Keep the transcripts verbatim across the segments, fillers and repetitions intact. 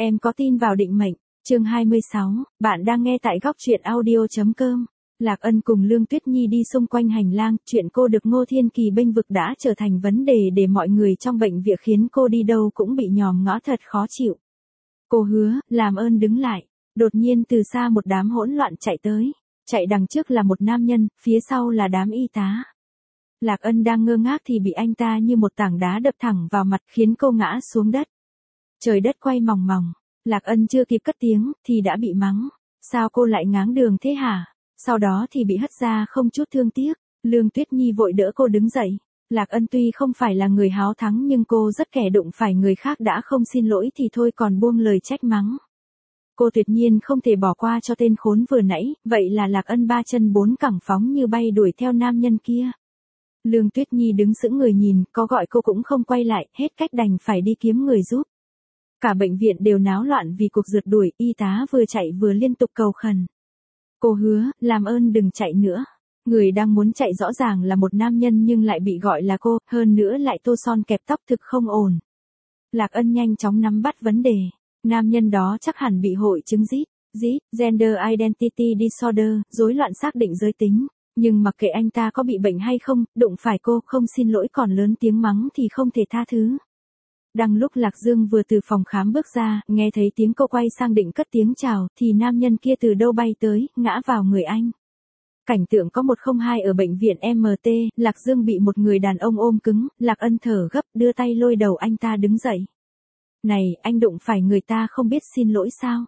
Em có tin vào định mệnh. Chương hai mươi sáu, bạn đang nghe tại góc truyện audio.com. Lạc Ân cùng Lương Tuyết Nhi đi xung quanh hành lang, chuyện cô được Ngô Thiên Kỳ bênh vực đã trở thành vấn đề để mọi người trong bệnh viện, khiến cô đi đâu cũng bị nhòm ngó thật khó chịu. Cô hứa, làm ơn đứng lại. Đột nhiên từ xa một đám hỗn loạn chạy tới. Chạy đằng trước là một nam nhân, phía sau là đám y tá. Lạc Ân đang ngơ ngác thì bị anh ta như một tảng đá đập thẳng vào mặt, khiến cô ngã xuống đất. Trời đất quay mòng mòng. Lạc Ân chưa kịp cất tiếng thì đã bị mắng. Sao cô lại ngáng đường thế hả? Sau đó thì bị hất ra không chút thương tiếc. Lương Tuyết Nhi vội đỡ cô đứng dậy. Lạc Ân tuy không phải là người háo thắng nhưng cô rất kẻ đụng phải người khác đã không xin lỗi thì thôi còn buông lời trách mắng. Cô tuyệt nhiên không thể bỏ qua cho tên khốn vừa nãy, vậy là Lạc Ân ba chân bốn cẳng phóng như bay đuổi theo nam nhân kia. Lương Tuyết Nhi đứng sững người nhìn, có gọi cô cũng không quay lại, hết cách đành phải đi kiếm người giúp. Cả bệnh viện đều náo loạn vì cuộc rượt đuổi, y tá vừa chạy vừa liên tục cầu khẩn. Cô hứa, làm ơn đừng chạy nữa. Người đang muốn chạy rõ ràng là một nam nhân nhưng lại bị gọi là cô, hơn nữa lại tô son kẹp tóc thực không ổn. Lạc Ân nhanh chóng nắm bắt vấn đề. Nam nhân đó chắc hẳn bị hội chứng Z, Z, Gender Identity Disorder, rối loạn xác định giới tính. Nhưng mặc kệ anh ta có bị bệnh hay không, đụng phải cô không xin lỗi còn lớn tiếng mắng thì không thể tha thứ. Đang lúc Lạc Dương vừa từ phòng khám bước ra, nghe thấy tiếng cô quay sang định cất tiếng chào, thì nam nhân kia từ đâu bay tới, ngã vào người anh. Cảnh tượng có một không hai ở bệnh viện em tê, Lạc Dương bị một người đàn ông ôm cứng, Lạc Ân thở gấp, đưa tay lôi đầu anh ta đứng dậy. Này, anh đụng phải người ta không biết xin lỗi sao?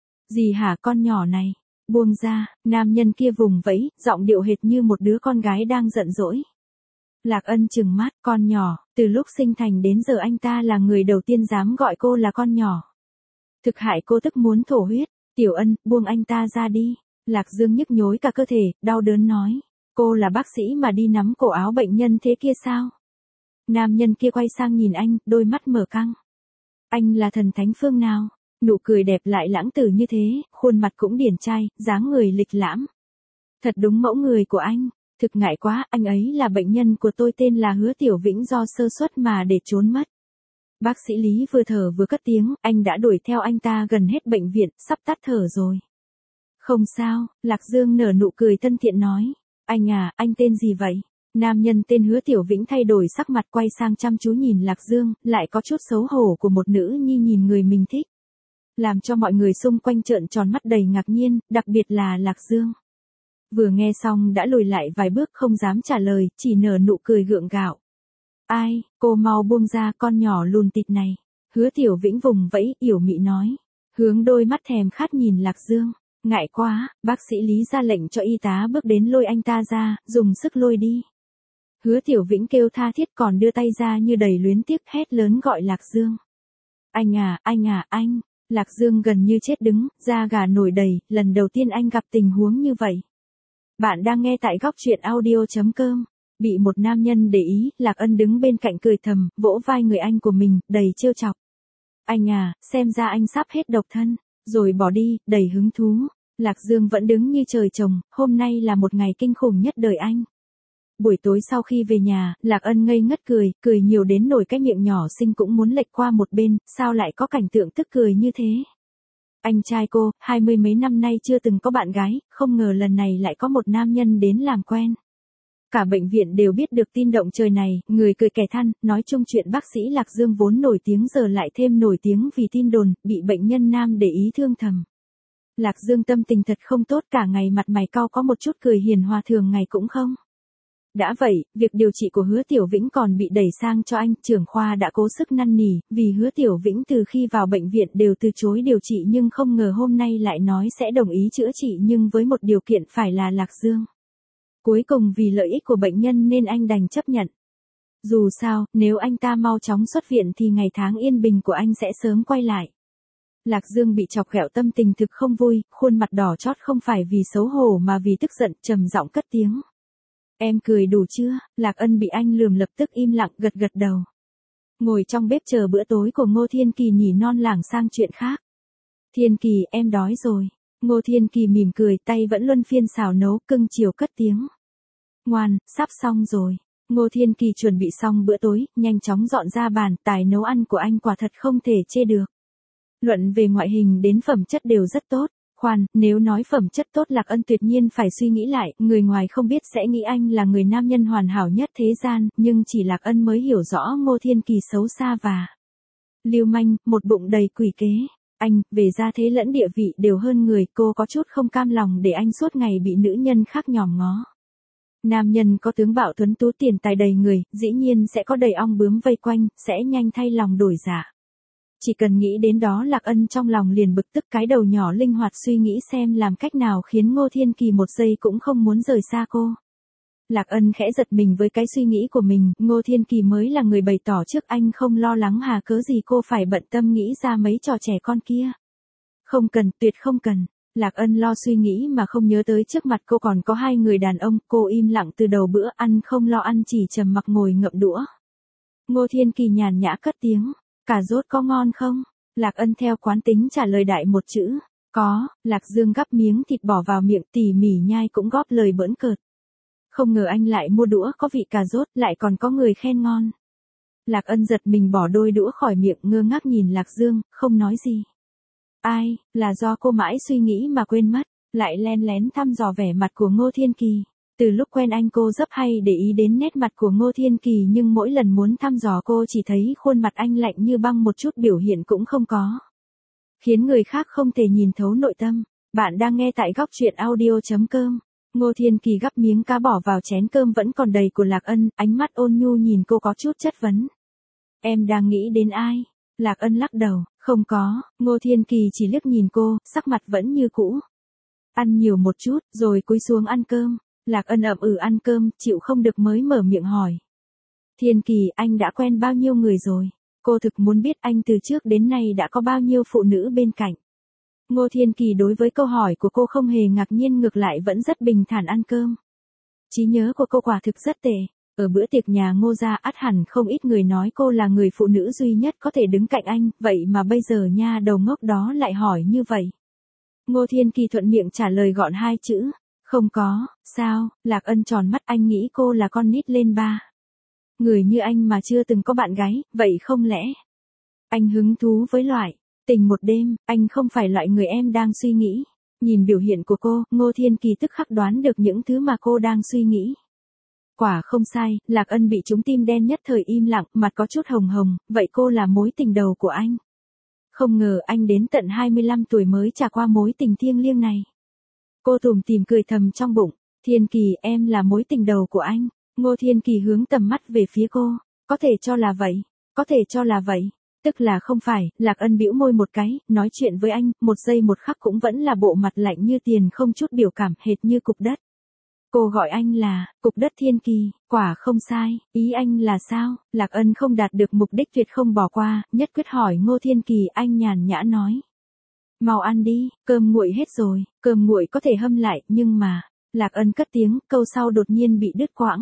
Gì hả con nhỏ này? Buông ra, nam nhân kia vùng vẫy, giọng điệu hệt như một đứa con gái đang giận dỗi. Lạc Ân trừng mắt, con nhỏ, từ lúc sinh thành đến giờ anh ta là người đầu tiên dám gọi cô là con nhỏ. Thực hại cô tức muốn thổ huyết. Tiểu Ân, buông anh ta ra đi. Lạc Dương nhức nhối cả cơ thể, đau đớn nói. Cô là bác sĩ mà đi nắm cổ áo bệnh nhân thế kia sao? Nam nhân kia quay sang nhìn anh, đôi mắt mở căng. Anh là thần thánh phương nào? Nụ cười đẹp lại lãng tử như thế, khuôn mặt cũng điển trai, dáng người lịch lãm. Thật đúng mẫu người của anh. Thực ngại quá, anh ấy là bệnh nhân của tôi tên là Hứa Tiểu Vĩnh do sơ suất mà để trốn mất. Bác sĩ Lý vừa thở vừa cất tiếng, anh đã đuổi theo anh ta gần hết bệnh viện, sắp tắt thở rồi. Không sao, Lạc Dương nở nụ cười thân thiện nói. Anh à, anh tên gì vậy? Nam nhân tên Hứa Tiểu Vĩnh thay đổi sắc mặt quay sang chăm chú nhìn Lạc Dương, lại có chút xấu hổ của một nữ nhi nhìn người mình thích. Làm cho mọi người xung quanh trợn tròn mắt đầy ngạc nhiên, đặc biệt là Lạc Dương. Vừa nghe xong đã lùi lại vài bước không dám trả lời, chỉ nở nụ cười gượng gạo. Ai, cô mau buông ra con nhỏ lùn tịt này. Hứa Tiểu Vĩnh vùng vẫy, yểu mị nói. Hướng đôi mắt thèm khát nhìn Lạc Dương. Ngại quá, bác sĩ Lý ra lệnh cho y tá bước đến lôi anh ta ra, dùng sức lôi đi. Hứa Tiểu Vĩnh kêu tha thiết còn đưa tay ra như đầy luyến tiếc hét lớn gọi Lạc Dương. Anh à, anh à, anh. Lạc Dương gần như chết đứng, da gà nổi đầy, lần đầu tiên anh gặp tình huống như vậy. Bạn đang nghe tại góc truyện audio.com. Bị một nam nhân để ý, Lạc Ân đứng bên cạnh cười thầm, vỗ vai người anh của mình, đầy trêu chọc. Anh à, xem ra anh sắp hết độc thân, rồi bỏ đi, đầy hứng thú. Lạc Dương vẫn đứng như trời trồng, hôm nay là một ngày kinh khủng nhất đời anh. Buổi tối sau khi về nhà, Lạc Ân ngây ngất cười, cười nhiều đến nổi cái miệng nhỏ xinh cũng muốn lệch qua một bên, sao lại có cảnh tượng tức cười như thế. Anh trai cô, hai mươi mấy năm nay chưa từng có bạn gái, không ngờ lần này lại có một nam nhân đến làm quen. Cả bệnh viện đều biết được tin động trời này, người cười kẻ than, nói chung chuyện bác sĩ Lạc Dương vốn nổi tiếng giờ lại thêm nổi tiếng vì tin đồn, bị bệnh nhân nam để ý thương thầm. Lạc Dương tâm tình thật không tốt, cả ngày mặt mày cau có một chút cười hiền hòa thường ngày cũng không. Đã vậy, việc điều trị của Hứa Tiểu Vĩnh còn bị đẩy sang cho anh, trưởng khoa đã cố sức năn nỉ, vì Hứa Tiểu Vĩnh từ khi vào bệnh viện đều từ chối điều trị nhưng không ngờ hôm nay lại nói sẽ đồng ý chữa trị nhưng với một điều kiện phải là Lạc Dương. Cuối cùng vì lợi ích của bệnh nhân nên anh đành chấp nhận. Dù sao, nếu anh ta mau chóng xuất viện thì ngày tháng yên bình của anh sẽ sớm quay lại. Lạc Dương bị chọc ghẹo tâm tình thực không vui, khuôn mặt đỏ chót không phải vì xấu hổ mà vì tức giận, trầm giọng cất tiếng. Em cười đủ chưa? Lạc Ân bị anh lườm lập tức im lặng gật gật đầu. Ngồi trong bếp chờ bữa tối của Ngô Thiên Kỳ nhỉ non lảng sang chuyện khác. Thiên Kỳ, em đói rồi. Ngô Thiên Kỳ mỉm cười, tay vẫn luân phiên xào nấu, cưng chiều cất tiếng. Ngoan, sắp xong rồi. Ngô Thiên Kỳ chuẩn bị xong bữa tối, nhanh chóng dọn ra bàn, tài nấu ăn của anh quả thật không thể chê được. Luận về ngoại hình đến phẩm chất đều rất tốt. Khoan, nếu nói phẩm chất tốt Lạc Ân tuyệt nhiên phải suy nghĩ lại, người ngoài không biết sẽ nghĩ anh là người nam nhân hoàn hảo nhất thế gian, nhưng chỉ Lạc Ân mới hiểu rõ Ngô Thiên Kỳ xấu xa và lưu manh, một bụng đầy quỷ kế. Anh, về gia thế lẫn địa vị đều hơn người, cô có chút không cam lòng để anh suốt ngày bị nữ nhân khác nhòm ngó. Nam nhân có tướng bạo tuấn tú tiền tài đầy người, dĩ nhiên sẽ có đầy ong bướm vây quanh, sẽ nhanh thay lòng đổi dạ. Chỉ cần nghĩ đến đó Lạc Ân trong lòng liền bực tức, cái đầu nhỏ linh hoạt suy nghĩ xem làm cách nào khiến Ngô Thiên Kỳ một giây cũng không muốn rời xa cô. Lạc Ân khẽ giật mình với cái suy nghĩ của mình, Ngô Thiên Kỳ mới là người bày tỏ trước anh không lo lắng hà cớ gì cô phải bận tâm nghĩ ra mấy trò trẻ con kia. Không cần, tuyệt không cần. Lạc Ân lo suy nghĩ mà không nhớ tới trước mặt cô còn có hai người đàn ông, cô im lặng từ đầu bữa ăn không lo ăn chỉ trầm mặc ngồi ngậm đũa. Ngô Thiên Kỳ nhàn nhã cất tiếng, cà rốt có ngon không? Lạc Ân theo quán tính trả lời đại một chữ, có. Lạc Dương gắp miếng thịt bỏ vào miệng tỉ mỉ nhai cũng góp lời bỡn cợt. Không ngờ anh lại mua đũa có vị cà rốt, lại còn có người khen ngon. Lạc Ân giật mình bỏ đôi đũa khỏi miệng, ngơ ngác nhìn Lạc Dương, không nói gì. Ai, là do cô mãi suy nghĩ mà quên mất, lại len lén thăm dò vẻ mặt của Ngô Thiên Kỳ. Từ lúc quen anh cô rất hay để ý đến nét mặt của Ngô Thiên Kỳ, nhưng mỗi lần muốn thăm dò cô chỉ thấy khuôn mặt anh lạnh như băng, một chút biểu hiện cũng không có. Khiến người khác không thể nhìn thấu nội tâm. Bạn đang nghe tại góc truyện audio chấm com. Ngô Thiên Kỳ gắp miếng cá bỏ vào chén cơm vẫn còn đầy của Lạc Ân, ánh mắt ôn nhu nhìn cô có chút chất vấn. Em đang nghĩ đến ai? Lạc Ân lắc đầu, không có. Ngô Thiên Kỳ chỉ liếc nhìn cô, sắc mặt vẫn như cũ. Ăn nhiều một chút, rồi cúi xuống ăn cơm. Lạc Ân ậm ừ ăn cơm, chịu không được mới mở miệng hỏi. Thiên Kỳ, anh đã quen bao nhiêu người rồi? Cô thực muốn biết anh từ trước đến nay đã có bao nhiêu phụ nữ bên cạnh. Ngô Thiên Kỳ đối với câu hỏi của cô không hề ngạc nhiên, ngược lại vẫn rất bình thản ăn cơm. Trí nhớ của cô quả thực rất tệ. Ở bữa tiệc nhà Ngô gia ắt hẳn không ít người nói cô là người phụ nữ duy nhất có thể đứng cạnh anh, vậy mà bây giờ nha đầu ngốc đó lại hỏi như vậy. Ngô Thiên Kỳ thuận miệng trả lời gọn hai chữ. Không có. Sao? Lạc Ân tròn mắt, anh nghĩ cô là con nít lên ba. Người như anh mà chưa từng có bạn gái, vậy không lẽ anh hứng thú với loại tình một đêm? Anh không phải loại người em đang suy nghĩ. Nhìn biểu hiện của cô, Ngô Thiên Kỳ tức khắc đoán được những thứ mà cô đang suy nghĩ. Quả không sai, Lạc Ân bị trúng tim đen, nhất thời im lặng, mặt có chút hồng hồng, vậy cô là mối tình đầu của anh. Không ngờ anh đến tận hai mươi lăm tuổi mới trải qua mối tình thiêng liêng này. Cô tủm tỉm cười thầm trong bụng, Thiên Kỳ, em là mối tình đầu của anh. Ngô Thiên Kỳ hướng tầm mắt về phía cô, có thể cho là vậy, có thể cho là vậy, tức là không phải. Lạc Ân bĩu môi một cái, nói chuyện với anh, một giây một khắc cũng vẫn là bộ mặt lạnh như tiền, không chút biểu cảm, hệt như cục đất. Cô gọi anh là cục đất Thiên Kỳ, quả không sai, ý anh là sao? Lạc Ân không đạt được mục đích tuyệt không bỏ qua, nhất quyết hỏi Ngô Thiên Kỳ. Anh nhàn nhã nói, mau ăn đi, cơm nguội hết rồi. Cơm nguội có thể hâm lại, nhưng mà, Lạc Ân cất tiếng, câu sau đột nhiên bị đứt quãng.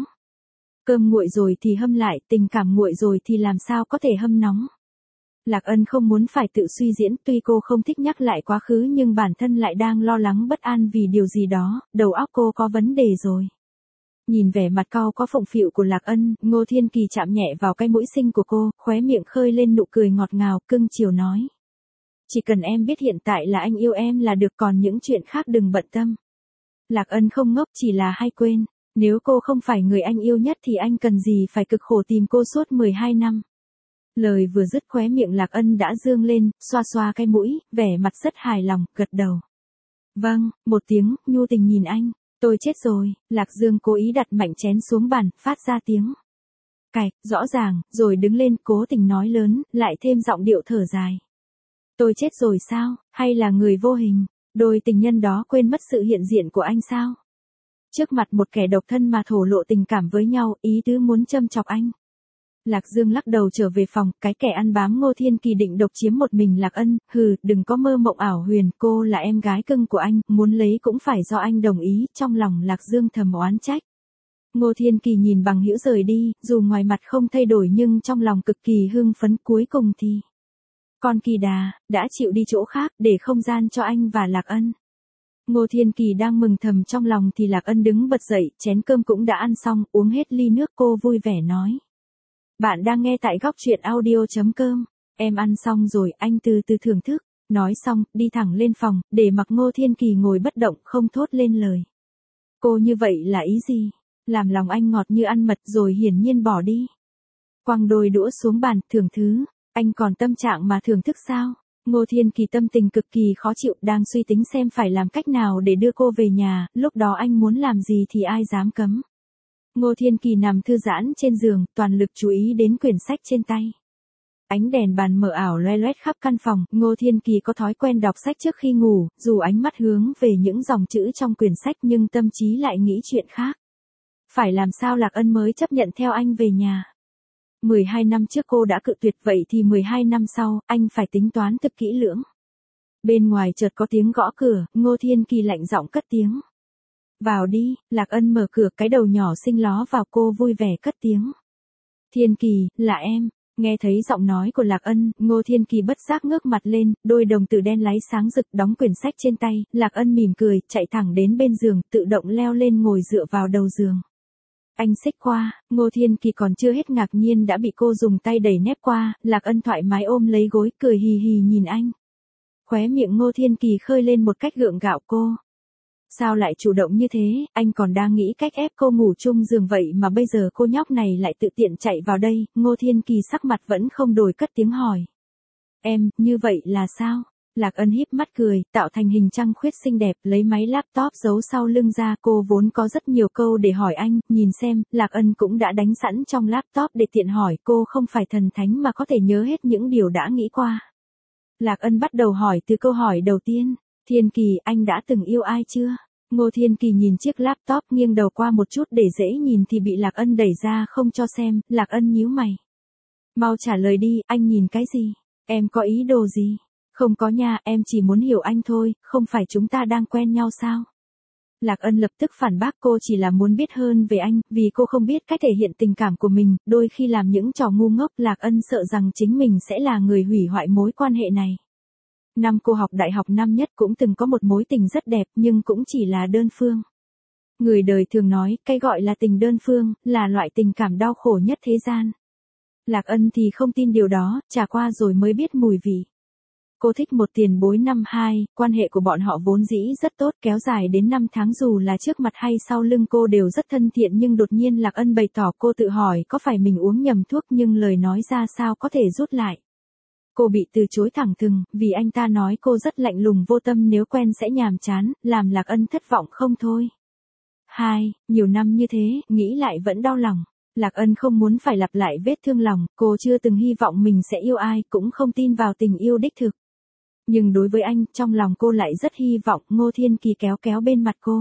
Cơm nguội rồi thì hâm lại, tình cảm nguội rồi thì làm sao có thể hâm nóng. Lạc Ân không muốn phải tự suy diễn, tuy cô không thích nhắc lại quá khứ nhưng bản thân lại đang lo lắng bất an vì điều gì đó, đầu óc cô có vấn đề rồi. Nhìn vẻ mặt cau có phụng phịu của Lạc Ân, Ngô Thiên Kỳ chạm nhẹ vào cái mũi xinh của cô, khóe miệng khơi lên nụ cười ngọt ngào, cưng chiều nói. Chỉ cần em biết hiện tại là anh yêu em là được, còn những chuyện khác đừng bận tâm. Lạc Ân không ngốc, chỉ là hay quên. Nếu cô không phải người anh yêu nhất thì anh cần gì phải cực khổ tìm cô suốt mười hai năm. Lời vừa dứt khóe miệng Lạc Ân đã dương lên, xoa xoa cái mũi, vẻ mặt rất hài lòng, gật đầu. Vâng, một tiếng, nhu tình nhìn anh. Tôi chết rồi. Lạc Dương cố ý đặt mạnh chén xuống bàn, phát ra tiếng cạch, rõ ràng, rồi đứng lên, cố tình nói lớn, lại thêm giọng điệu thở dài. Tôi chết rồi sao, hay là người vô hình, đôi tình nhân đó quên mất sự hiện diện của anh sao? Trước mặt một kẻ độc thân mà thổ lộ tình cảm với nhau, ý tứ muốn châm chọc anh. Lạc Dương lắc đầu trở về phòng, cái kẻ ăn bám Ngô Thiên Kỳ định độc chiếm một mình Lạc Ân, hừ, đừng có mơ mộng ảo huyền, cô là em gái cưng của anh, muốn lấy cũng phải do anh đồng ý, trong lòng Lạc Dương thầm oán trách. Ngô Thiên Kỳ nhìn bằng hữu rời đi, dù ngoài mặt không thay đổi nhưng trong lòng cực kỳ hưng phấn, cuối cùng thì con kỳ đà đã chịu đi chỗ khác, để không gian cho anh và Lạc Ân. Ngô Thiên Kỳ đang mừng thầm trong lòng thì Lạc Ân đứng bật dậy, chén cơm cũng đã ăn xong, uống hết ly nước, cô vui vẻ nói. Bạn đang nghe tại góc truyện audio chấm com. Em ăn xong rồi, anh từ từ thưởng thức. Nói xong, đi thẳng lên phòng, để mặc Ngô Thiên Kỳ ngồi bất động, không thốt lên lời. Cô như vậy là ý gì? Làm lòng anh ngọt như ăn mật rồi hiển nhiên bỏ đi. Quăng đôi đũa xuống bàn, thưởng thứ. Anh còn tâm trạng mà thưởng thức sao? Ngô Thiên Kỳ tâm tình cực kỳ khó chịu, đang suy tính xem phải làm cách nào để đưa cô về nhà, lúc đó anh muốn làm gì thì ai dám cấm. Ngô Thiên Kỳ nằm thư giãn trên giường, toàn lực chú ý đến quyển sách trên tay. Ánh đèn bàn mờ ảo loe loét khắp căn phòng, Ngô Thiên Kỳ có thói quen đọc sách trước khi ngủ, dù ánh mắt hướng về những dòng chữ trong quyển sách nhưng tâm trí lại nghĩ chuyện khác. Phải làm sao Lạc Ân mới chấp nhận theo anh về nhà? mười hai năm trước cô đã cự tuyệt, vậy thì mười hai năm sau, anh phải tính toán thực kỹ lưỡng. Bên ngoài chợt có tiếng gõ cửa, Ngô Thiên Kỳ lạnh giọng cất tiếng. Vào đi, Lạc Ân mở cửa, cái đầu nhỏ xinh ló vào, cô vui vẻ cất tiếng. Thiên Kỳ, là em. Nghe thấy giọng nói của Lạc Ân, Ngô Thiên Kỳ bất giác ngước mặt lên, đôi đồng tử đen láy sáng rực, đóng quyển sách trên tay, Lạc Ân mỉm cười, chạy thẳng đến bên giường, tự động leo lên ngồi dựa vào đầu giường. Anh xích qua, Ngô Thiên Kỳ còn chưa hết ngạc nhiên đã bị cô dùng tay đẩy nép qua, Lạc Ân thoải mái ôm lấy gối, cười hì hì nhìn anh. Khóe miệng Ngô Thiên Kỳ khơi lên một cách gượng gạo cô. Sao lại chủ động như thế, anh còn đang nghĩ cách ép cô ngủ chung giường vậy mà bây giờ cô nhóc này lại tự tiện chạy vào đây, Ngô Thiên Kỳ sắc mặt vẫn không đổi cất tiếng hỏi. Em, như vậy là sao? Lạc Ân híp mắt cười, tạo thành hình trăng khuyết xinh đẹp, lấy máy laptop giấu sau lưng ra, cô vốn có rất nhiều câu để hỏi anh, nhìn xem, Lạc Ân cũng đã đánh sẵn trong laptop để tiện hỏi, cô không phải thần thánh mà có thể nhớ hết những điều đã nghĩ qua. Lạc Ân bắt đầu hỏi từ câu hỏi đầu tiên, Thiên Kỳ, anh đã từng yêu ai chưa? Ngô Thiên Kỳ nhìn chiếc laptop, nghiêng đầu qua một chút để dễ nhìn thì bị Lạc Ân đẩy ra không cho xem, Lạc Ân nhíu mày. Mau trả lời đi, anh nhìn cái gì? Em có ý đồ gì? Không có nha, em chỉ muốn hiểu anh thôi, không phải chúng ta đang quen nhau sao? Lạc Ân lập tức phản bác, cô chỉ là muốn biết hơn về anh, vì cô không biết cách thể hiện tình cảm của mình, đôi khi làm những trò ngu ngốc, Lạc Ân sợ rằng chính mình sẽ là người hủy hoại mối quan hệ này. Năm cô học đại học năm nhất cũng từng có một mối tình rất đẹp nhưng cũng chỉ là đơn phương. Người đời thường nói, cái gọi là tình đơn phương, là loại tình cảm đau khổ nhất thế gian. Lạc Ân thì không tin điều đó, trải qua rồi mới biết mùi vị. Cô thích một tiền bối năm hai, quan hệ của bọn họ vốn dĩ rất tốt, kéo dài đến năm tháng, dù là trước mặt hay sau lưng cô đều rất thân thiện, nhưng đột nhiên Lạc Ân bày tỏ, cô tự hỏi có phải mình uống nhầm thuốc, nhưng lời nói ra sao có thể rút lại. Cô bị từ chối thẳng thừng, vì anh ta nói cô rất lạnh lùng vô tâm, nếu quen sẽ nhàm chán, làm Lạc Ân thất vọng không thôi. Hai, nhiều năm như thế, nghĩ lại vẫn đau lòng. Lạc Ân không muốn phải lặp lại vết thương lòng, cô chưa từng hy vọng mình sẽ yêu ai, cũng không tin vào tình yêu đích thực. Nhưng đối với anh, trong lòng cô lại rất hy vọng. Ngô Thiên Kỳ kéo kéo bên mặt cô.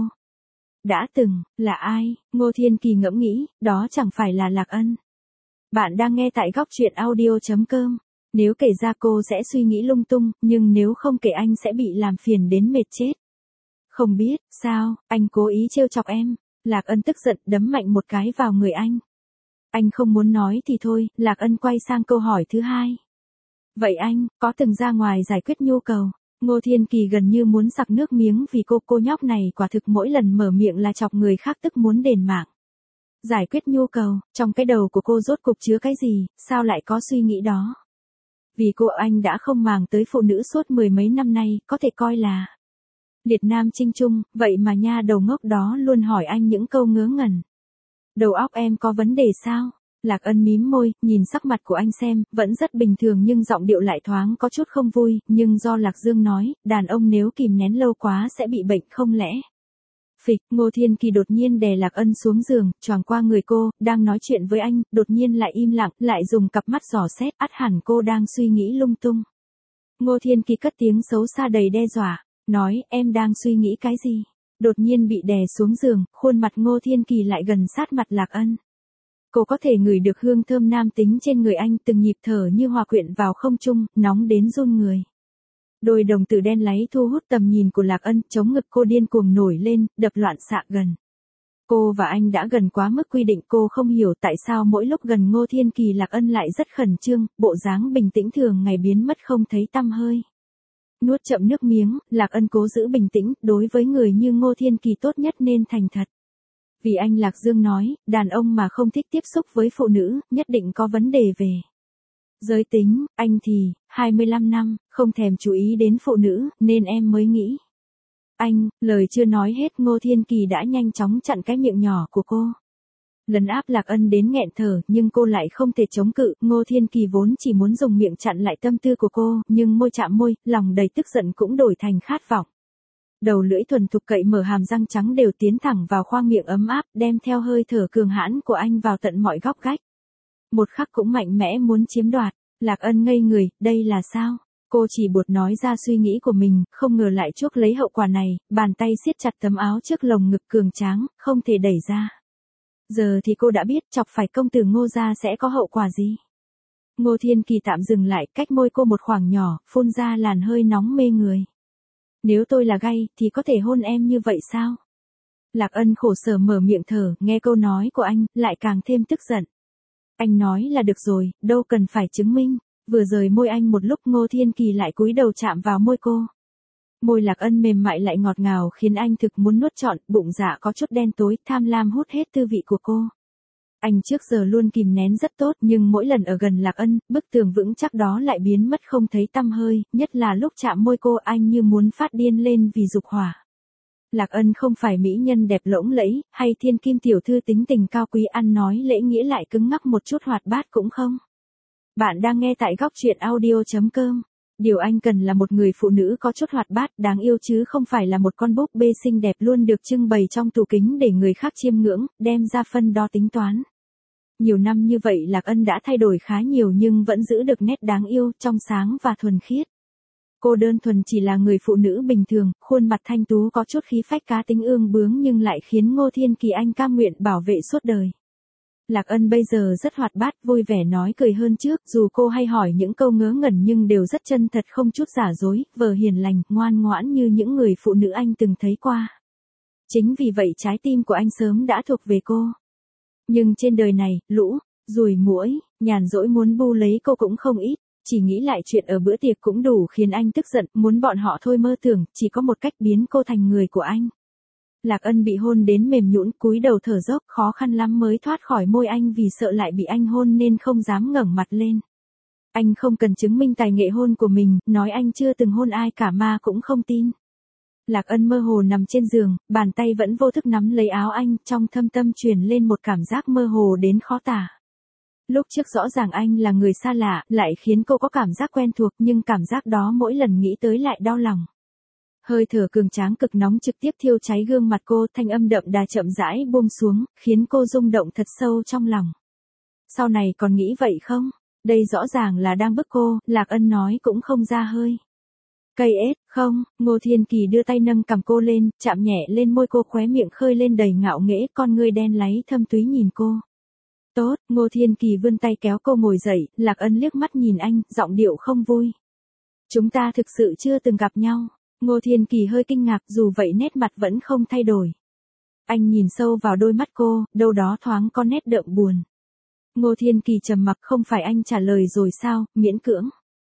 Đã từng, là ai? Ngô Thiên Kỳ ngẫm nghĩ, đó chẳng phải là Lạc Ân. Bạn đang nghe tại góc truyện audio chấm com. Nếu kể ra cô sẽ suy nghĩ lung tung, nhưng nếu không kể anh sẽ bị làm phiền đến mệt chết. Không biết, sao, anh cố ý trêu chọc em. Lạc Ân tức giận đấm mạnh một cái vào người anh. Anh không muốn nói thì thôi, Lạc Ân quay sang câu hỏi thứ hai. Vậy anh, có từng ra ngoài giải quyết nhu cầu? Ngô Thiên Kỳ gần như muốn sặc nước miếng vì cô cô nhóc này quả thực mỗi lần mở miệng là chọc người khác tức muốn đền mạng. Giải quyết nhu cầu, trong cái đầu của cô rốt cục chứa cái gì, sao lại có suy nghĩ đó? Vì cô anh đã không màng tới phụ nữ suốt mười mấy năm nay, có thể coi là liệt nam trinh trung, vậy mà nha đầu ngốc đó luôn hỏi anh những câu ngớ ngẩn. Đầu óc em có vấn đề sao? Lạc Ân mím môi, nhìn sắc mặt của anh xem, vẫn rất bình thường nhưng giọng điệu lại thoáng có chút không vui, nhưng do Lạc Dương nói, đàn ông nếu kìm nén lâu quá sẽ bị bệnh không lẽ. Phịch, Ngô Thiên Kỳ đột nhiên đè Lạc Ân xuống giường, choàng qua người cô, đang nói chuyện với anh, đột nhiên lại im lặng, lại dùng cặp mắt dò xét, ắt hẳn cô đang suy nghĩ lung tung. Ngô Thiên Kỳ cất tiếng xấu xa đầy đe dọa, nói, em đang suy nghĩ cái gì? Đột nhiên bị đè xuống giường, khuôn mặt Ngô Thiên Kỳ lại gần sát mặt Lạc Ân. Cô có thể ngửi được hương thơm nam tính trên người anh, từng nhịp thở như hòa quyện vào không trung, nóng đến run người. Đôi đồng tử đen láy thu hút tầm nhìn của Lạc Ân, chống ngực cô điên cuồng nổi lên, đập loạn xạ gần. Cô và anh đã gần quá mức quy định, cô không hiểu tại sao mỗi lúc gần Ngô Thiên Kỳ Lạc Ân lại rất khẩn trương, bộ dáng bình tĩnh thường ngày biến mất không thấy tăm hơi. Nuốt chậm nước miếng, Lạc Ân cố giữ bình tĩnh, đối với người như Ngô Thiên Kỳ tốt nhất nên thành thật. Vì anh Lạc Dương nói, đàn ông mà không thích tiếp xúc với phụ nữ, nhất định có vấn đề về Giới tính, anh thì, hai mươi lăm năm, không thèm chú ý đến phụ nữ, nên em mới nghĩ. Anh, lời chưa nói hết Ngô Thiên Kỳ đã nhanh chóng chặn cái miệng nhỏ của cô. Lấn áp Lạc Ân đến nghẹn thở, nhưng cô lại không thể chống cự, Ngô Thiên Kỳ vốn chỉ muốn dùng miệng chặn lại tâm tư của cô, nhưng môi chạm môi, lòng đầy tức giận cũng đổi thành khát vọng. Đầu lưỡi thuần thục cậy mở hàm răng trắng đều tiến thẳng vào khoang miệng ấm áp, đem theo hơi thở cường hãn của anh vào tận mọi góc gách. Một khắc cũng mạnh mẽ muốn chiếm đoạt, Lạc Ân ngây người, đây là sao? Cô chỉ buột nói ra suy nghĩ của mình, không ngờ lại chuốc lấy hậu quả này, bàn tay siết chặt tấm áo trước lồng ngực cường tráng, không thể đẩy ra. Giờ thì cô đã biết chọc phải công tử Ngô gia sẽ có hậu quả gì. Ngô Thiên Kỳ tạm dừng lại, cách môi cô một khoảng nhỏ, phun ra làn hơi nóng mê người. Nếu tôi là gay, thì có thể hôn em như vậy sao? Lạc Ân khổ sở mở miệng thở, nghe câu nói của anh, lại càng thêm tức giận. Anh nói là được rồi, đâu cần phải chứng minh. Vừa rời môi anh một lúc Ngô Thiên Kỳ lại cúi đầu chạm vào môi cô. Môi Lạc Ân mềm mại lại ngọt ngào khiến anh thực muốn nuốt trọn, bụng dạ có chút đen tối, tham lam hút hết tư vị của cô. Anh trước giờ luôn kìm nén rất tốt, nhưng mỗi lần ở gần Lạc Ân, bức tường vững chắc đó lại biến mất không thấy tăm hơi, nhất là lúc chạm môi cô anh như muốn phát điên lên vì dục hỏa. Lạc Ân không phải mỹ nhân đẹp lỗng lẫy, hay thiên kim tiểu thư tính tình cao quý ăn nói lễ nghĩa lại cứng ngắc một chút hoạt bát cũng không. Bạn đang nghe tại góc truyện audio chấm com. Điều anh cần là một người phụ nữ có chút hoạt bát, đáng yêu chứ không phải là một con búp bê xinh đẹp luôn được trưng bày trong tủ kính để người khác chiêm ngưỡng, đem ra phân đo tính toán. Nhiều năm như vậy Lạc Ân đã thay đổi khá nhiều nhưng vẫn giữ được nét đáng yêu, trong sáng và thuần khiết. Cô đơn thuần chỉ là người phụ nữ bình thường, khuôn mặt thanh tú có chút khí phách cá tính ương bướng nhưng lại khiến Ngô Thiên Kỳ anh cam nguyện bảo vệ suốt đời. Lạc Ân bây giờ rất hoạt bát, vui vẻ nói cười hơn trước, dù cô hay hỏi những câu ngớ ngẩn nhưng đều rất chân thật không chút giả dối, vờ hiền lành, ngoan ngoãn như những người phụ nữ anh từng thấy qua. Chính vì vậy trái tim của anh sớm đã thuộc về cô. Nhưng trên đời này, lũ, ruồi muỗi, nhàn rỗi muốn bu lấy cô cũng không ít, chỉ nghĩ lại chuyện ở bữa tiệc cũng đủ khiến anh tức giận, muốn bọn họ thôi mơ tưởng, chỉ có một cách biến cô thành người của anh. Lạc Ân bị hôn đến mềm nhũn, cúi đầu thở dốc, khó khăn lắm mới thoát khỏi môi anh vì sợ lại bị anh hôn nên không dám ngẩng mặt lên. Anh không cần chứng minh tài nghệ hôn của mình, nói anh chưa từng hôn ai cả ma cũng không tin. Lạc Ân mơ hồ nằm trên giường, bàn tay vẫn vô thức nắm lấy áo anh, trong thâm tâm truyền lên một cảm giác mơ hồ đến khó tả. Lúc trước rõ ràng anh là người xa lạ, lại khiến cô có cảm giác quen thuộc nhưng cảm giác đó mỗi lần nghĩ tới lại đau lòng. Hơi thở cường tráng cực nóng trực tiếp thiêu cháy gương mặt cô, thanh âm đậm đà chậm rãi buông xuống, khiến cô rung động thật sâu trong lòng. Sau này còn nghĩ vậy không? Đây rõ ràng là đang bức cô, Lạc Ân nói cũng không ra hơi. Cây ếch, không, Ngô Thiên Kỳ đưa tay nâng cằm cô lên, chạm nhẹ lên môi cô, khóe miệng khơi lên đầy ngạo nghễ, con ngươi đen láy thâm túy nhìn cô. Tốt, Ngô Thiên Kỳ vươn tay kéo cô ngồi dậy, Lạc Ân liếc mắt nhìn anh, giọng điệu không vui. Chúng ta thực sự chưa từng gặp nhau. Ngô Thiên Kỳ hơi kinh ngạc, dù vậy nét mặt vẫn không thay đổi. Anh nhìn sâu vào đôi mắt cô, đâu đó thoáng có nét đượm buồn. Ngô Thiên Kỳ trầm mặc, không phải anh trả lời rồi sao, miễn cưỡng.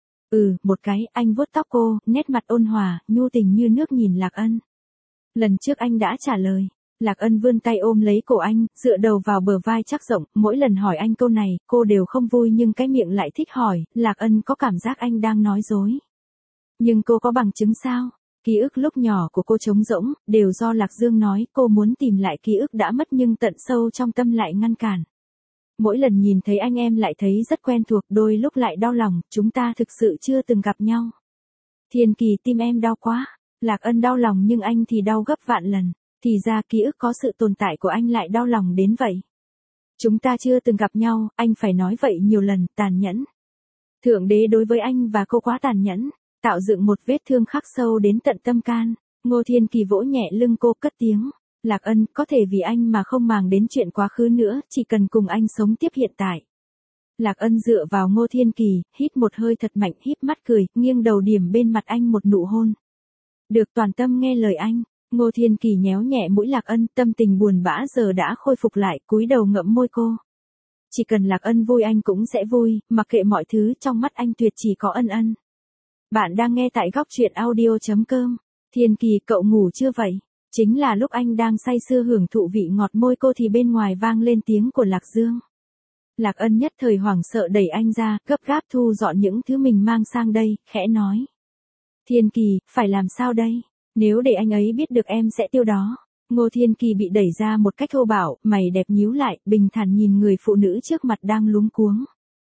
Ừ, một cái, anh vuốt tóc cô, nét mặt ôn hòa, nhu tình như nước nhìn Lạc Ân. Lần trước anh đã trả lời. Lạc Ân vươn tay ôm lấy cổ anh, dựa đầu vào bờ vai chắc rộng, mỗi lần hỏi anh câu này, cô đều không vui nhưng cái miệng lại thích hỏi, Lạc Ân có cảm giác anh đang nói dối. Nhưng cô có bằng chứng sao? Ký ức lúc nhỏ của cô trống rỗng, đều do Lạc Dương nói, cô muốn tìm lại ký ức đã mất nhưng tận sâu trong tâm lại ngăn cản. Mỗi lần nhìn thấy anh em lại thấy rất quen thuộc, đôi lúc lại đau lòng, chúng ta thực sự chưa từng gặp nhau. Thiên Kỳ, tim em đau quá. Lạc Ân đau lòng nhưng anh thì đau gấp vạn lần. Thì ra ký ức có sự tồn tại của anh lại đau lòng đến vậy. Chúng ta chưa từng gặp nhau, anh phải nói vậy nhiều lần, tàn nhẫn. Thượng đế đối với anh và cô quá tàn nhẫn, tạo dựng một vết thương khắc sâu đến tận tâm can. Ngô Thiên Kỳ vỗ nhẹ lưng cô, cất tiếng. Lạc Ân, có thể vì anh mà không màng đến chuyện quá khứ nữa, chỉ cần cùng anh sống tiếp hiện tại. Lạc Ân dựa vào Ngô Thiên Kỳ, hít một hơi thật mạnh, híp mắt cười, nghiêng đầu điểm bên mặt anh một nụ hôn. Được, toàn tâm nghe lời anh. Ngô Thiên Kỳ nhéo nhẹ mũi Lạc Ân, tâm tình buồn bã giờ đã khôi phục lại, cúi đầu ngậm môi cô. Chỉ cần Lạc Ân vui anh cũng sẽ vui, mặc kệ mọi thứ, trong mắt anh tuyệt chỉ có ân ân. Bạn đang nghe tại góc truyện audio chấm com. Thiên Kỳ, cậu ngủ chưa vậy? Chính là lúc anh đang say sưa hưởng thụ vị ngọt môi cô thì bên ngoài vang lên tiếng của Lạc Dương. Lạc Ân nhất thời hoảng sợ đẩy anh ra, gấp gáp thu dọn những thứ mình mang sang đây, khẽ nói. Thiên Kỳ, phải làm sao đây? Nếu để anh ấy biết được em sẽ tiêu đó. Ngô Thiên Kỳ bị đẩy ra một cách thô bạo, mày đẹp nhíu lại, bình thản nhìn người phụ nữ trước mặt đang luống cuống.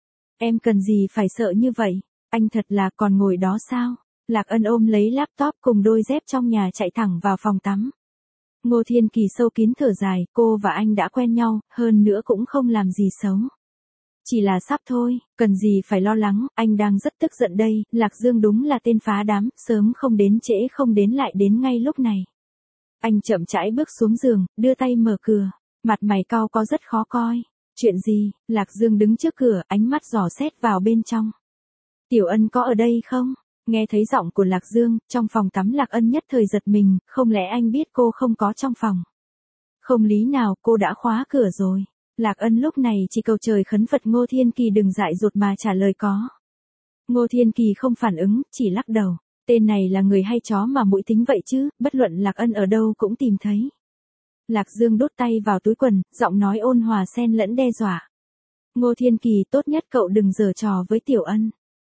Em cần gì phải sợ như vậy? Anh thật là còn ngồi đó sao? Lạc Ân ôm lấy laptop cùng đôi dép trong nhà chạy thẳng vào phòng tắm. Ngô Thiên Kỳ sâu kín thở dài, cô và anh đã quen nhau, hơn nữa cũng không làm gì xấu. Chỉ là sắp thôi, cần gì phải lo lắng, anh đang rất tức giận đây, Lạc Dương đúng là tên phá đám, sớm không đến trễ không đến lại đến ngay lúc này. Anh chậm rãi bước xuống giường, đưa tay mở cửa, mặt mày cau có rất khó coi. Chuyện gì? Lạc Dương đứng trước cửa, ánh mắt dò xét vào bên trong. Tiểu Ân có ở đây không? Nghe thấy giọng của Lạc Dương, trong phòng tắm Lạc Ân nhất thời giật mình, không lẽ anh biết cô không có trong phòng? Không lý nào, cô đã khóa cửa rồi. Lạc Ân lúc này chỉ cầu trời khấn Phật Ngô Thiên Kỳ đừng dại dột mà trả lời có. Ngô Thiên Kỳ không phản ứng, chỉ lắc đầu. Tên này là người hay chó mà mũi tính vậy chứ, bất luận Lạc Ân ở đâu cũng tìm thấy. Lạc Dương đút tay vào túi quần, giọng nói ôn hòa xen lẫn đe dọa. Ngô Thiên Kỳ, tốt nhất cậu đừng giở trò với Tiểu Ân.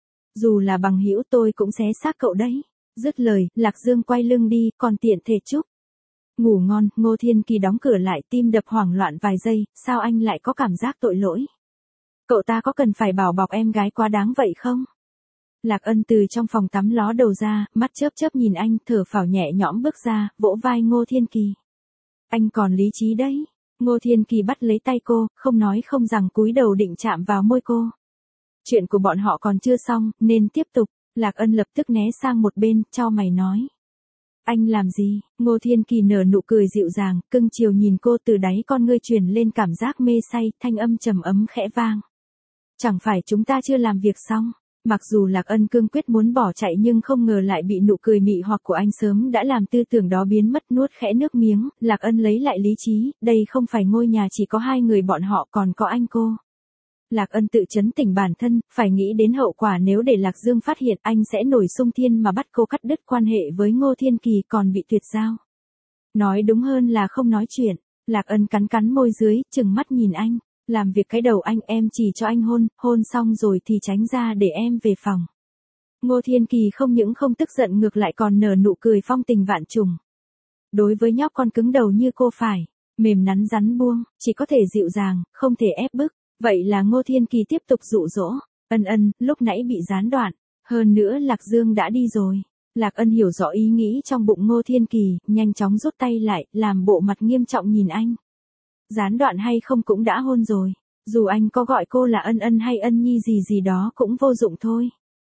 Dù là bằng hữu tôi cũng xé xác cậu đấy. Dứt lời, Lạc Dương quay lưng đi, còn tiện thể chúc. Ngủ ngon, Ngô Thiên Kỳ đóng cửa lại, tim đập hoảng loạn vài giây, sao anh lại có cảm giác tội lỗi? Cậu ta có cần phải bảo bọc em gái quá đáng vậy không? Lạc Ân từ trong phòng tắm ló đầu ra, mắt chớp chớp nhìn anh, thở phào nhẹ nhõm bước ra, vỗ vai Ngô Thiên Kỳ. Anh còn lý trí đấy. Ngô Thiên Kỳ bắt lấy tay cô, không nói không rằng cúi đầu định chạm vào môi cô. Chuyện của bọn họ còn chưa xong, nên tiếp tục. Lạc Ân lập tức né sang một bên, chau mày nói. Anh làm gì? Ngô Thiên Kỳ nở nụ cười dịu dàng, cưng chiều nhìn cô, từ đáy con ngươi truyền lên cảm giác mê say, thanh âm trầm ấm khẽ vang. Chẳng phải chúng ta chưa làm việc xong? Mặc dù Lạc Ân cương quyết muốn bỏ chạy nhưng không ngờ lại bị nụ cười mị hoặc của anh sớm đã làm tư tưởng đó biến mất, nuốt khẽ nước miếng. Lạc Ân lấy lại lý trí, đây không phải ngôi nhà chỉ có hai người bọn họ, còn có anh cô. Lạc Ân tự trấn tỉnh bản thân, phải nghĩ đến hậu quả nếu để Lạc Dương phát hiện, anh sẽ nổi xung thiên mà bắt cô cắt đứt quan hệ với Ngô Thiên Kỳ, còn bị tuyệt giao. Nói đúng hơn là không nói chuyện. Lạc Ân cắn cắn môi dưới, chừng mắt nhìn anh. Làm việc cái đầu anh, em chỉ cho anh hôn, hôn xong rồi thì tránh ra để em về phòng. Ngô Thiên Kỳ không những không tức giận ngược lại còn nở nụ cười phong tình vạn trùng. Đối với nhóc con cứng đầu như cô phải, mềm nắn rắn buông, chỉ có thể dịu dàng, không thể ép bức. Vậy là Ngô Thiên Kỳ tiếp tục dụ dỗ. Ân Ân, lúc nãy bị gián đoạn. Hơn nữa Lạc Dương đã đi rồi. Lạc Ân hiểu rõ ý nghĩ trong bụng Ngô Thiên Kỳ, nhanh chóng rút tay lại, làm bộ mặt nghiêm trọng nhìn anh. Gián đoạn hay không cũng đã hôn rồi. Dù anh có gọi cô là Ân Ân hay Ân Nhi gì gì đó cũng vô dụng thôi.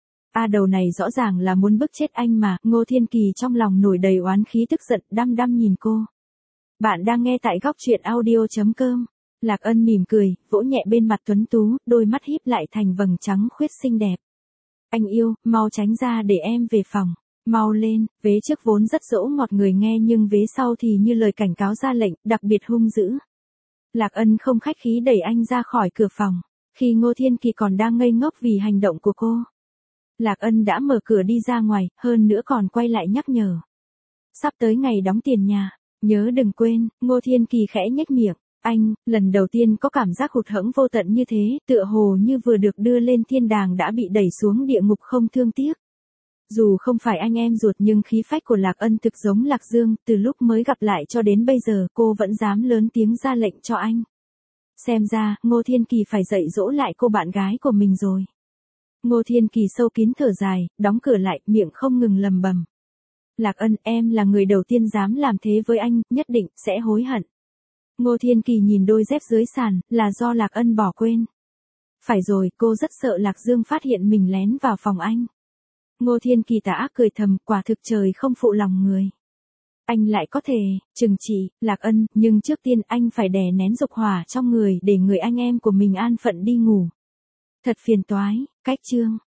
A đầu này rõ ràng là muốn bức chết anh mà. Ngô Thiên Kỳ trong lòng nổi đầy oán khí tức giận, đăm đăm nhìn cô. Bạn đang nghe tại góc truyện audio chấm com. Lạc Ân mỉm cười, vỗ nhẹ bên mặt tuấn tú, đôi mắt híp lại thành vầng trắng khuyết xinh đẹp. Anh yêu, mau tránh ra để em về phòng. Mau lên. Vế trước vốn rất dỗ ngọt người nghe nhưng vế sau thì như lời cảnh cáo ra lệnh, đặc biệt hung dữ. Lạc Ân không khách khí đẩy anh ra khỏi cửa phòng. Khi Ngô Thiên Kỳ còn đang ngây ngốc vì hành động của cô, Lạc Ân đã mở cửa đi ra ngoài, hơn nữa còn quay lại nhắc nhở. Sắp tới ngày đóng tiền nhà, nhớ đừng quên. Ngô Thiên Kỳ khẽ nhếch miệng. Anh, lần đầu tiên có cảm giác hụt hẫng vô tận như thế, tựa hồ như vừa được đưa lên thiên đàng đã bị đẩy xuống địa ngục không thương tiếc. Dù không phải anh em ruột nhưng khí phách của Lạc Ân thực giống Lạc Dương, từ lúc mới gặp lại cho đến bây giờ cô vẫn dám lớn tiếng ra lệnh cho anh. Xem ra, Ngô Thiên Kỳ phải dạy dỗ lại cô bạn gái của mình rồi. Ngô Thiên Kỳ sâu kín thở dài, đóng cửa lại, miệng không ngừng lầm bầm. Lạc Ân, em là người đầu tiên dám làm thế với anh, nhất định sẽ hối hận. Ngô Thiên Kỳ nhìn đôi dép dưới sàn, là do Lạc Ân bỏ quên. Phải rồi, cô rất sợ Lạc Dương phát hiện mình lén vào phòng anh. Ngô Thiên Kỳ tà ác cười thầm, quả thực trời không phụ lòng người. Anh lại có thể trừng trị Lạc Ân, nhưng trước tiên anh phải đè nén dục hỏa trong người để người anh em của mình an phận đi ngủ. Thật phiền toái. Cách chương